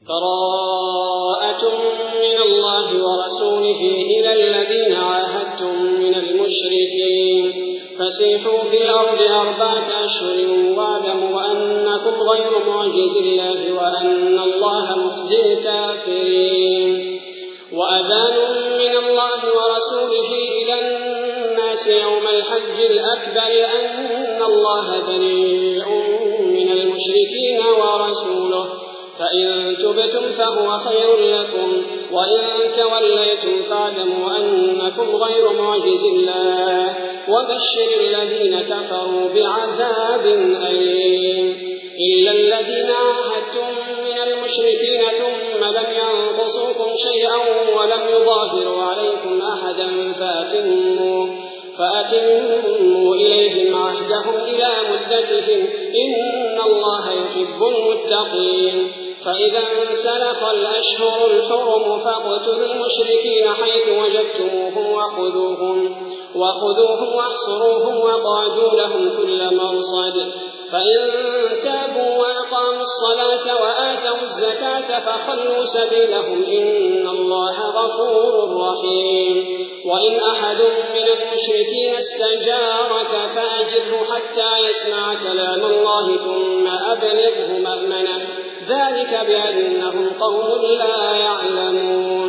براءة من الله ورسوله إلى الذين عاهدتم من المشركين فسيحوا في الأرض 4 أشهر واعلموا أنكم غير معجز الله وأن الله مخزي الكافرين. وأذان من الله ورسوله إلى الناس يوم الحج الأكبر أن الله بريء من المشركين ورسوله فإن تبتم فهو خير لكم وإن توليتم فاعلموا أنكم غير معجز الله وبشر الذين كفروا بعذاب أليم. إلا الذين عاهدتم من المشركين ثم لم ينقصوكم شيئا ولم يظاهروا عليكم أحدا فأتموا إليهم عهدهم إلى مدتهم إن الله يحب المتقين. فإذا انسلخ الأشهر الحرم فاقتلوا المشركين حيث وجدتموهم وخذوهم واحصروهم وقعدوا لهم كل مرصد فإن تابوا وأقاموا الصلاة وآتوا الزكاة فخلوا سبيلهم إن الله غفور رحيم. وإن أحد من المشركين استجارك فأجره حتى يسمع كلام الله ثم أبلغه مأمنه ذلك بأنهم قوم لا يعلمون.